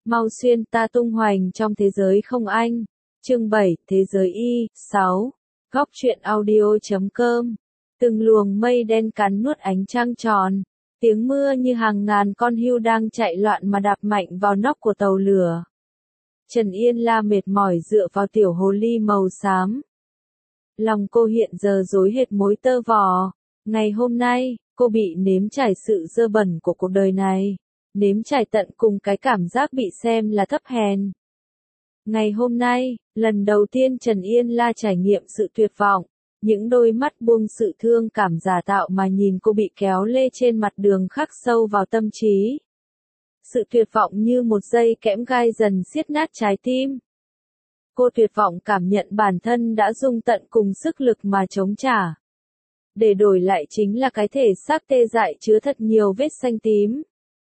Mau xuyên ta tung hoành trong thế giới không anh. Chương 7, Thế giới y. 6. Góc truyện audio.com. Từng luồng mây đen cắn nuốt ánh trăng tròn. Tiếng mưa như hàng ngàn con hươu đang chạy loạn mà đạp mạnh vào nóc của tàu lửa. Trần Yên La mệt mỏi dựa vào tiểu hồ ly màu xám. Lòng cô hiện giờ rối hệt mối tơ vò. Ngày hôm nay, cô bị nếm trải sự dơ bẩn của cuộc đời này. Nếm trải tận cùng cái cảm giác bị xem là thấp hèn. Ngày hôm nay, lần đầu tiên Trần Yên La trải nghiệm sự tuyệt vọng. Những đôi mắt buông sự thương cảm giả tạo mà nhìn cô bị kéo lê trên mặt đường khắc sâu vào tâm trí. Sự tuyệt vọng như một dây kẽm gai dần siết nát trái tim. Cô tuyệt vọng cảm nhận bản thân đã dùng tận cùng sức lực mà chống trả. Để đổi lại chính là cái thể xác tê dại chứa thật nhiều vết xanh tím.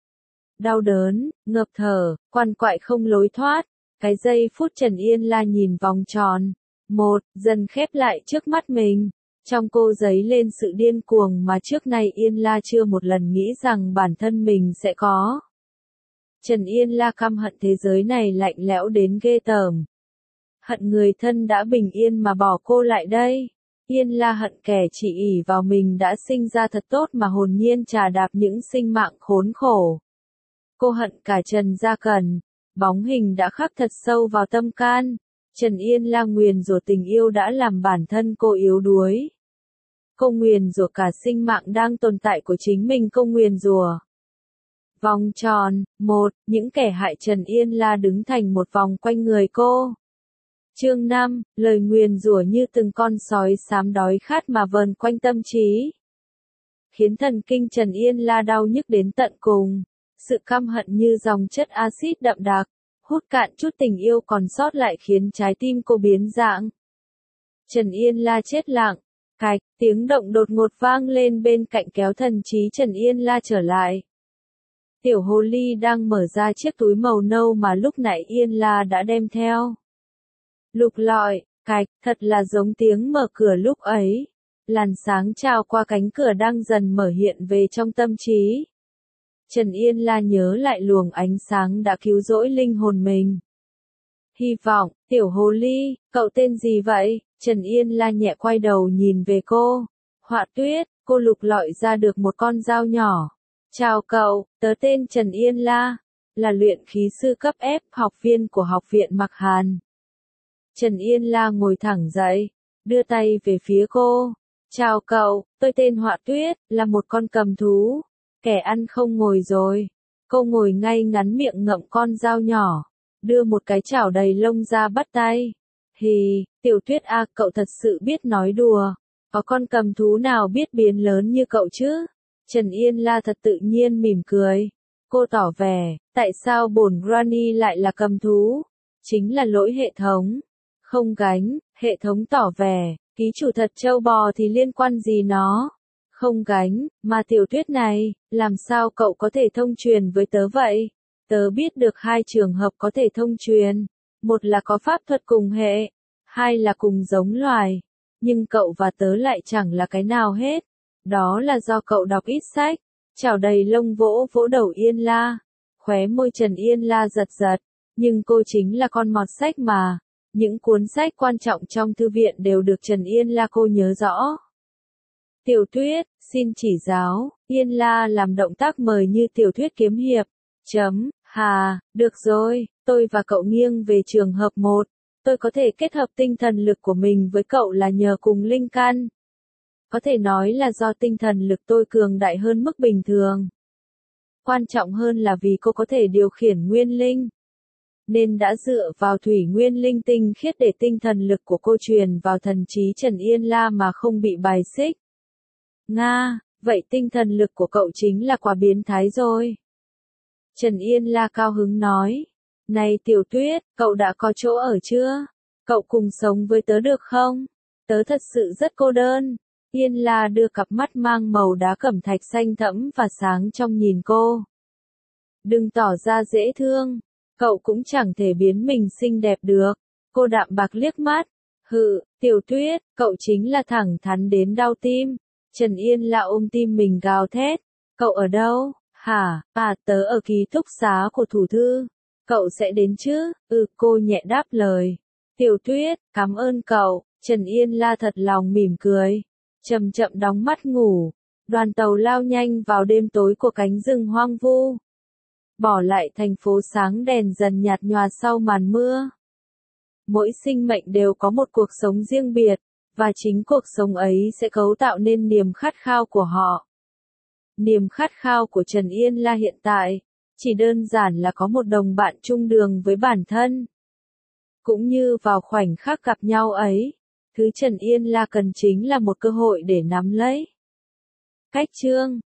Đau đớn, ngợp thở, quằn quại không lối thoát. Cái giây phút Trần Yên La nhìn vòng tròn. Một, dần khép lại trước mắt mình. Trong cô dấy lên sự điên cuồng mà trước nay Yên La chưa một lần nghĩ rằng bản thân mình sẽ có. Trần Yên La căm hận thế giới này lạnh lẽo đến ghê tởm. Hận người thân đã bình yên mà bỏ cô lại đây. Yên La hận kẻ chỉ ỷ vào mình đã sinh ra thật tốt mà hồn nhiên trà đạp những sinh mạng khốn khổ. Cô hận cả Trần Gia Cần. Bóng hình đã khắc thật sâu vào tâm can. Trần Yên La nguyền rủa tình yêu đã làm bản thân cô yếu đuối. Cô nguyền rủa cả sinh mạng đang tồn tại của chính mình, cô nguyền rủa. Vòng tròn, một, những kẻ hại Trần Yên La đứng thành một vòng quanh người cô. Chương 5, lời nguyền rủa như từng con sói xám đói khát mà vờn quanh tâm trí. Khiến thần kinh Trần Yên La đau nhức đến tận cùng. Sự căm hận như dòng chất axit đậm đặc, hút cạn chút tình yêu còn sót lại khiến trái tim cô biến dạng. Trần Yên La chết lặng, cạch, tiếng động đột ngột vang lên bên cạnh kéo thần trí Trần Yên La trở lại. Tiểu hồ ly đang mở ra chiếc túi màu nâu mà lúc nãy Yên La đã đem theo. Lục lọi, cạch, thật là giống tiếng mở cửa lúc ấy. Làn sáng trào qua cánh cửa đang dần mở hiện về trong tâm trí. Trần Yên La nhớ lại luồng ánh sáng đã cứu rỗi linh hồn mình. Hy vọng, tiểu hồ ly, cậu tên gì vậy? Trần Yên La nhẹ quay đầu nhìn về cô. Họa Tuyết, cô lục lọi ra được một con dao nhỏ. Chào cậu, tớ tên Trần Yên La, là luyện khí sư cấp F, học viên của học viện Mặc Hàn. Trần Yên La ngồi thẳng dậy, đưa tay về phía cô. Chào cậu, tôi tên Họa Tuyết, là một con cầm thú. Kẻ ăn không ngồi rồi. Cô ngồi ngay ngắn miệng ngậm con dao nhỏ, đưa một cái chảo đầy lông ra bắt tay. Hì, Tiểu Tuyết à, cậu thật sự biết nói đùa. Có con cầm thú nào biết biến lớn như cậu chứ? Trần Yên La thật tự nhiên mỉm cười. Cô tỏ vẻ, tại sao bổn Granny lại là cầm thú? Chính là lỗi hệ thống. Không gánh, hệ thống tỏ vẻ, ký chủ thật trâu bò thì liên quan gì nó? Không gánh, mà Tiểu Tuyết này, làm sao cậu có thể thông truyền với tớ vậy? Tớ biết được hai trường hợp có thể thông truyền. Một là có pháp thuật cùng hệ, hai là cùng giống loài. Nhưng cậu và tớ lại chẳng là cái nào hết. Đó là do cậu đọc ít sách. Chảo đầy lông vỗ vỗ đầu Yên La. Khóe môi Trần Yên La giật giật. Nhưng cô chính là con mọt sách mà. Những cuốn sách quan trọng trong thư viện đều được Trần Yên La cô nhớ rõ. Tiểu Tuyết, xin chỉ giáo. Yên La làm động tác mời như tiểu thuyết kiếm hiệp. Hà, được rồi, tôi và cậu nghiêng về trường hợp 1. Tôi có thể kết hợp tinh thần lực của mình với cậu là nhờ cùng linh căn. Có thể nói là do tinh thần lực tôi cường đại hơn mức bình thường. Quan trọng hơn là vì cô có thể điều khiển nguyên linh. Nên đã dựa vào thủy nguyên linh tinh khiết để tinh thần lực của cô truyền vào thần trí Trần Yên La mà không bị bài xích. Nga, vậy tinh thần lực của cậu chính là quả biến thái rồi. Trần Yên La cao hứng nói. Này Tiểu Tuyết, cậu đã có chỗ ở chưa? Cậu cùng sống với tớ được không? Tớ thật sự rất cô đơn. Yên La đưa cặp mắt mang màu đá cẩm thạch xanh thẫm và sáng trong nhìn cô. Đừng tỏ ra dễ thương. Cậu cũng chẳng thể biến mình xinh đẹp được. Cô đạm bạc liếc mắt. Hự, Tiểu Tuyết, cậu chính là thẳng thắn đến đau tim. Trần Yên La ôm tim mình gào thét. Cậu ở đâu? Hả, tớ ở ký túc xá của thủ thư. Cậu sẽ đến chứ? Cô nhẹ đáp lời. Tiểu Tuyết, cảm ơn cậu. Trần Yên La thật lòng mỉm cười. Chậm chậm đóng mắt ngủ. Đoàn tàu lao nhanh vào đêm tối của cánh rừng hoang vu. Bỏ lại thành phố sáng đèn dần nhạt nhòa sau màn mưa. Mỗi sinh mệnh đều có một cuộc sống riêng biệt, và chính cuộc sống ấy sẽ cấu tạo nên niềm khát khao của họ. Niềm khát khao của Trần Yên La hiện tại, chỉ đơn giản là có một đồng bạn chung đường với bản thân. Cũng như vào khoảnh khắc gặp nhau ấy, thứ Trần Yên La cần chính là một cơ hội để nắm lấy. Cách chương